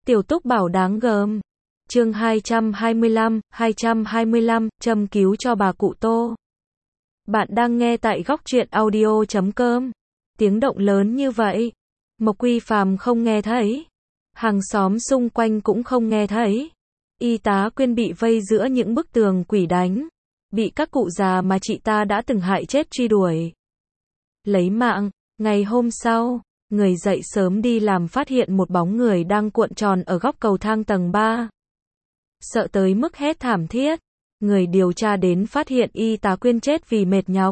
Tiểu Túc Bảo đáng gờm. Chương 225, châm cứu cho bà cụ Tô. Bạn đang nghe tại góc truyện audio.com. Tiếng động lớn như vậy, Mộc Quy Phàm không nghe thấy. Hàng xóm xung quanh cũng không nghe thấy. Y tá Quyên bị vây giữa những bức tường quỷ đánh. Bị các cụ già mà chị ta đã từng hại chết truy đuổi. Lấy mạng. Ngày hôm sau, người dậy sớm đi làm phát hiện một bóng người đang cuộn tròn ở góc cầu thang tầng 3. Sợ tới mức hét thảm thiết. Người điều tra đến phát hiện y tá Quyên chết vì mệt nhọc.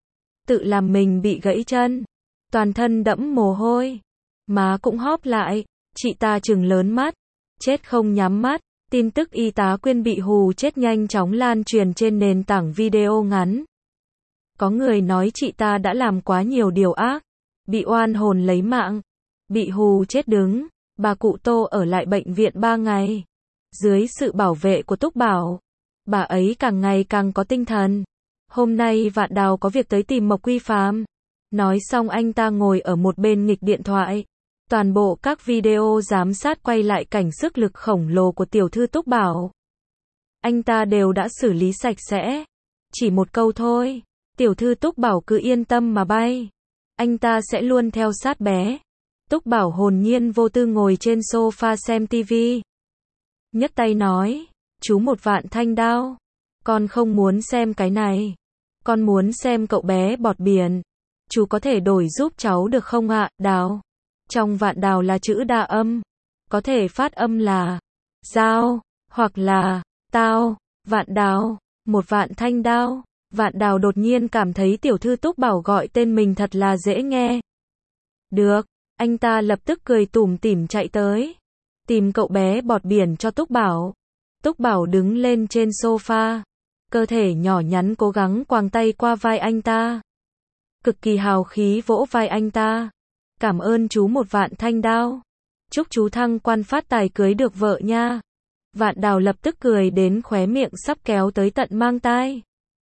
Tự làm mình bị gãy chân. Toàn thân đẫm mồ hôi. Má cũng hóp lại. Chị ta trừng lớn mắt. Chết không nhắm mắt. Tin tức y tá Quyên bị hù chết nhanh chóng lan truyền trên nền tảng video ngắn. Có người nói chị ta đã làm quá nhiều điều ác. Bị oan hồn lấy mạng. Bị hù chết đứng. Bà cụ Tô ở lại bệnh viện 3 ngày. Dưới sự bảo vệ của Túc Bảo, bà ấy càng ngày càng có tinh thần. Hôm nay Vạn Đào có việc tới tìm Mộc Quy Phàm. Nói xong anh ta ngồi ở một bên nghịch điện thoại. Toàn bộ các video giám sát quay lại cảnh sức lực khổng lồ của tiểu thư Túc Bảo. Anh ta đều đã xử lý sạch sẽ. Chỉ một câu thôi, tiểu thư Túc Bảo cứ yên tâm mà bay. Anh ta sẽ luôn theo sát bé. Túc Bảo hồn nhiên vô tư ngồi trên sofa xem tivi. Nhấc tay nói, chú một vạn thanh đao. Con không muốn xem cái này. Con muốn xem cậu bé bọt biển. Chú có thể đổi giúp cháu được không ạ? Đào. Trong Vạn Đào là chữ đa âm. Có thể phát âm là dao, hoặc là tao. Vạn Đào, một vạn thanh đao. Vạn Đào đột nhiên cảm thấy tiểu thư Túc Bảo gọi tên mình thật là dễ nghe. Được, anh ta lập tức cười tủm tỉm chạy tới. Tìm cậu bé bọt biển cho Túc Bảo. Túc Bảo đứng lên trên sofa. Cơ thể nhỏ nhắn cố gắng quàng tay qua vai anh ta. Cực kỳ hào khí vỗ vai anh ta. Cảm ơn chú một vạn thanh đao. Chúc chú thăng quan phát tài cưới được vợ nha. Vạn Đào lập tức cười đến khóe miệng sắp kéo tới tận mang tai.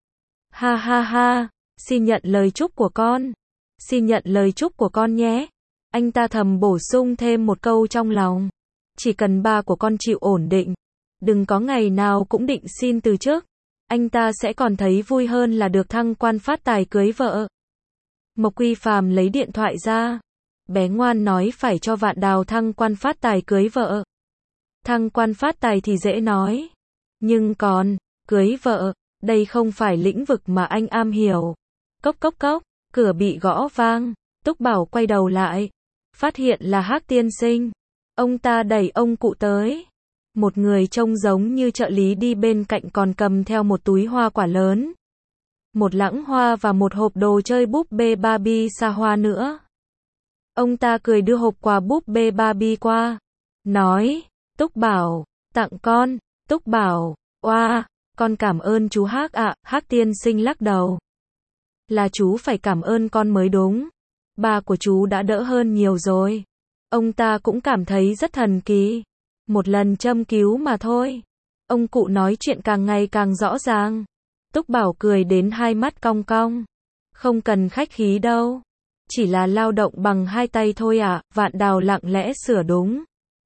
Ha ha ha, xin nhận lời chúc của con. Xin nhận lời chúc của con nhé. Anh ta thầm bổ sung thêm một câu trong lòng. Chỉ cần ba của con chịu ổn định. Đừng có ngày nào cũng định xin từ chức. Anh ta sẽ còn thấy vui hơn là được thăng quan phát tài cưới vợ. Mộc Quy Phàm lấy điện thoại ra. Bé ngoan nói phải cho Vạn Đào thăng quan phát tài cưới vợ. Thăng quan phát tài thì dễ nói. Nhưng còn, cưới vợ, đây không phải lĩnh vực mà anh am hiểu. Cốc cốc cốc, cửa bị gõ vang. Túc Bảo quay đầu lại. Phát hiện là Hắc tiên sinh. Ông ta đẩy ông cụ tới. Một người trông giống như trợ lý đi bên cạnh còn cầm theo một túi hoa quả lớn. Một lẵng hoa và một hộp đồ chơi búp bê Barbie xa hoa nữa. Ông ta cười đưa hộp quà búp bê Barbie qua. Nói, Túc Bảo, tặng con. Túc Bảo, oa, con cảm ơn chú Hắc ạ. Hắc tiên sinh lắc đầu. Là chú phải cảm ơn con mới đúng. Ba của chú đã đỡ hơn nhiều rồi. Ông ta cũng cảm thấy rất thần kỳ. Một lần châm cứu mà thôi. Ông cụ nói chuyện càng ngày càng rõ ràng. Túc Bảo cười đến hai mắt cong cong. Không cần khách khí đâu. Chỉ là lao động bằng hai tay thôi ạ. Vạn Đào lặng lẽ sửa đúng.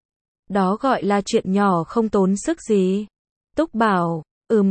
Đó gọi là chuyện nhỏ không tốn sức gì. Túc Bảo,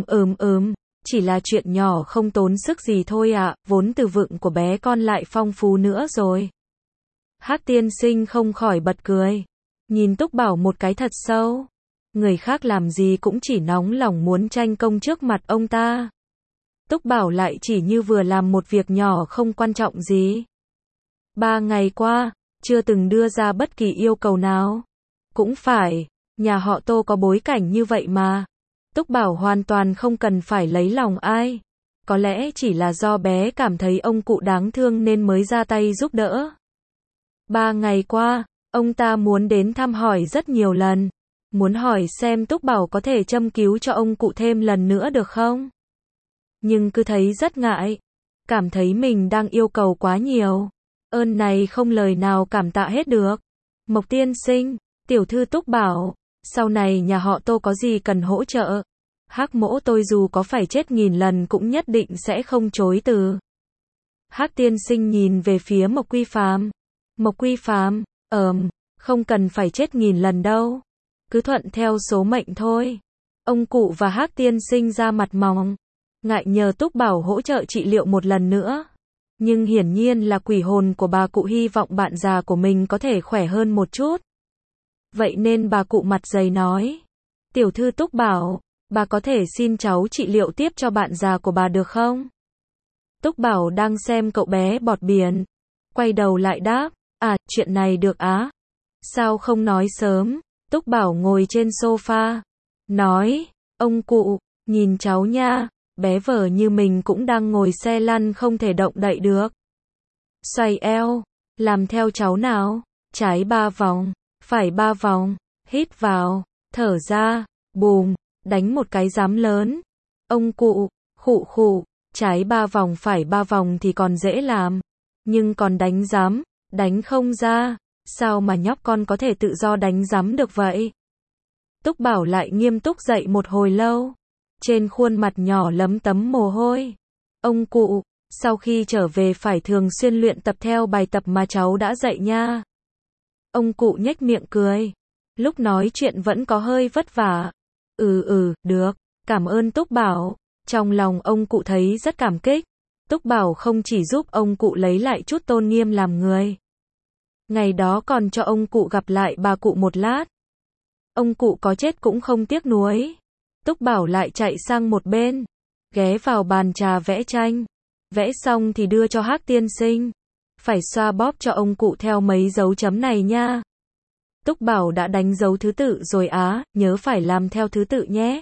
chỉ là chuyện nhỏ không tốn sức gì thôi ạ. Vốn từ vựng của bé con lại phong phú nữa rồi. Hắc tiên sinh không khỏi bật cười. Nhìn Túc Bảo một cái thật sâu. Người khác làm gì cũng chỉ nóng lòng muốn tranh công trước mặt ông ta. Túc Bảo lại chỉ như vừa làm một việc nhỏ không quan trọng gì. 3 ngày qua, chưa từng đưa ra bất kỳ yêu cầu nào. Cũng phải, nhà họ Tô có bối cảnh như vậy mà. Túc Bảo hoàn toàn không cần phải lấy lòng ai. Có lẽ chỉ là do bé cảm thấy ông cụ đáng thương nên mới ra tay giúp đỡ. 3 ngày qua, ông ta muốn đến thăm hỏi rất nhiều lần. Muốn hỏi xem Túc Bảo có thể châm cứu cho ông cụ thêm lần nữa được không? Nhưng cứ thấy rất ngại. Cảm thấy mình đang yêu cầu quá nhiều. Ơn này không lời nào cảm tạ hết được. Mộc tiên sinh, tiểu thư Túc Bảo, sau này nhà họ Tô có gì cần hỗ trợ. Hắc mỗ tôi dù có phải chết nghìn lần cũng nhất định sẽ không chối từ. Hắc tiên sinh nhìn về phía Mộc Quy Phàm. Mộc Quy Phàm, không cần phải chết nghìn lần đâu. cứ thuận theo số mệnh thôi. Ông cụ và Hắc tiên sinh ra mặt mỏng, ngại nhờ Túc Bảo hỗ trợ trị liệu một lần nữa. Nhưng hiển nhiên là quỷ hồn của bà cụ hy vọng bạn già của mình có thể khỏe hơn một chút. Vậy nên bà cụ mặt dày nói, tiểu thư Túc Bảo, bà có thể xin cháu trị liệu tiếp cho bạn già của bà được không? Túc Bảo đang xem cậu bé bọt biển, quay đầu lại đáp, chuyện này được á. Sao không nói sớm? Túc Bảo ngồi trên sofa, nói, ông cụ, nhìn cháu nha, bé vở như mình cũng đang ngồi xe lăn không thể động đậy được. Xoay eo, làm theo cháu nào, trái 3 vòng, phải 3 vòng, hít vào, thở ra, bùm, đánh một cái giám lớn. Ông cụ, khụ khụ, trái 3 vòng phải 3 vòng thì còn dễ làm, nhưng còn đánh giám, đánh không ra, sao mà nhóc con có thể tự do đánh giám được vậy? Túc Bảo lại nghiêm túc dậy một hồi lâu, trên khuôn mặt nhỏ lấm tấm mồ hôi. Ông cụ, sau khi trở về phải thường xuyên luyện tập theo bài tập mà cháu đã dạy nha. Ông cụ nhếch miệng cười, lúc nói chuyện vẫn có hơi vất vả. Được, cảm ơn Túc Bảo. Trong lòng ông cụ thấy rất cảm kích. Túc Bảo không chỉ giúp ông cụ lấy lại chút tôn nghiêm làm người, ngày đó còn cho ông cụ gặp lại bà cụ một lát. Ông cụ có chết cũng không tiếc nuối. Túc Bảo lại chạy sang một bên, ghé vào bàn trà vẽ tranh. Vẽ xong thì đưa cho Hắc tiên sinh. Phải xoa bóp cho ông cụ theo mấy dấu chấm này nha. Túc Bảo đã đánh dấu thứ tự rồi á, nhớ phải làm theo thứ tự nhé.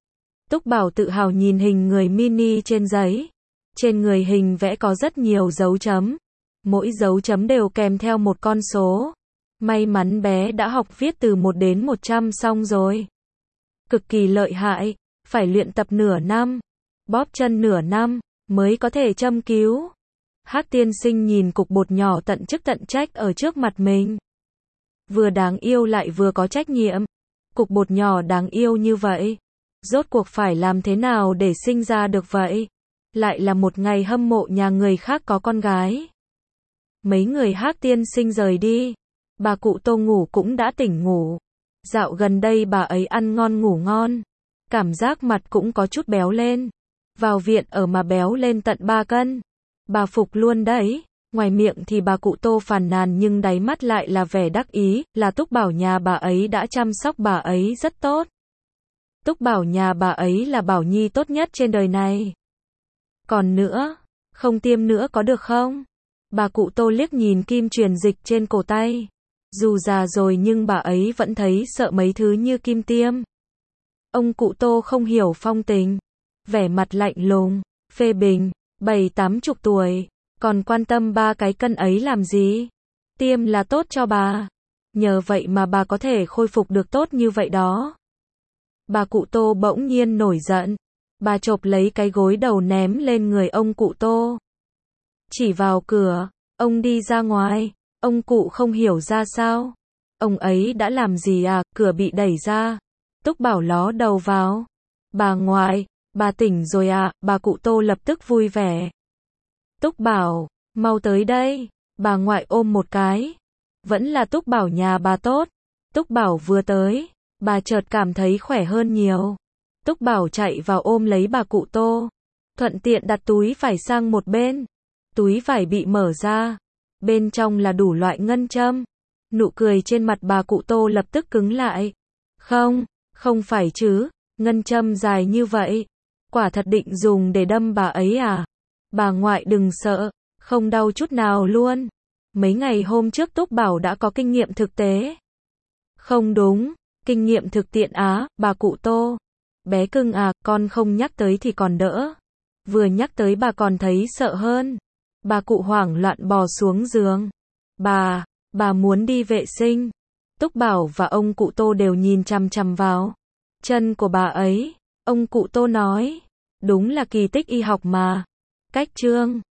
Túc Bảo tự hào nhìn hình người mini trên giấy. Trên người hình vẽ có rất nhiều dấu chấm. Mỗi dấu chấm đều kèm theo một con số. May mắn bé đã học viết từ 1 đến 100 xong rồi. Cực kỳ lợi hại, phải luyện tập nửa năm, bóp chân nửa năm, mới có thể châm cứu. Hắc tiên sinh nhìn cục bột nhỏ tận chức tận trách ở trước mặt mình. Vừa đáng yêu lại vừa có trách nhiệm. Cục bột nhỏ đáng yêu như vậy, rốt cuộc phải làm thế nào để sinh ra được vậy? Lại là một ngày hâm mộ nhà người khác có con gái. Mấy người Hắc tiên sinh rời đi, bà cụ Tô ngủ cũng đã tỉnh ngủ. Dạo gần đây bà ấy ăn ngon ngủ ngon, cảm giác mặt cũng có chút béo lên. Vào viện ở mà béo lên tận 3 cân. Bà phục luôn đấy. Ngoài miệng thì bà cụ Tô phàn nàn nhưng đáy mắt lại là vẻ đắc ý, là Túc Bảo nhà bà ấy đã chăm sóc bà ấy rất tốt. Túc Bảo nhà bà ấy là bảo nhi tốt nhất trên đời này. Còn nữa, không tiêm nữa có được không? Bà cụ Tô liếc nhìn kim truyền dịch trên cổ tay. Dù già rồi nhưng bà ấy vẫn thấy sợ mấy thứ như kim tiêm. Ông cụ Tô không hiểu phong tình, vẻ mặt lạnh lùng, phê bình, 70-80 tuổi, còn quan tâm 3 cái cân ấy làm gì? Tiêm là tốt cho bà. Nhờ vậy mà bà có thể khôi phục được tốt như vậy đó. Bà cụ Tô bỗng nhiên nổi giận. Bà chộp lấy cái gối đầu ném lên người ông cụ Tô. Chỉ vào cửa, ông đi ra ngoài. Ông cụ không hiểu ra sao. Ông ấy đã làm gì à? Cửa bị đẩy ra. Túc Bảo ló đầu vào. Bà ngoại, bà tỉnh rồi à? Bà cụ Tô lập tức vui vẻ. Túc Bảo, mau tới đây. Bà ngoại ôm một cái. Vẫn là Túc Bảo nhà bà tốt. Túc Bảo vừa tới, bà chợt cảm thấy khỏe hơn nhiều. Túc Bảo chạy vào ôm lấy bà cụ Tô. Thuận tiện đặt túi vải sang một bên. Túi vải bị mở ra. Bên trong là đủ loại ngân châm. Nụ cười trên mặt bà cụ Tô lập tức cứng lại. Không phải chứ, ngân châm dài như vậy. Quả thật định dùng để đâm bà ấy à? Bà ngoại đừng sợ, không đau chút nào luôn. Mấy ngày hôm trước Túc Bảo đã có kinh nghiệm thực tế. Không đúng, kinh nghiệm thực tiễn á, bà cụ Tô. Bé cưng à, con không nhắc tới thì còn đỡ. Vừa nhắc tới bà còn thấy sợ hơn. Bà cụ hoảng loạn bò xuống giường. Bà muốn đi vệ sinh. Túc Bảo và ông cụ Tô đều nhìn chằm chằm vào chân của bà ấy. Ông cụ Tô nói, đúng là kỳ tích y học mà. Cách chương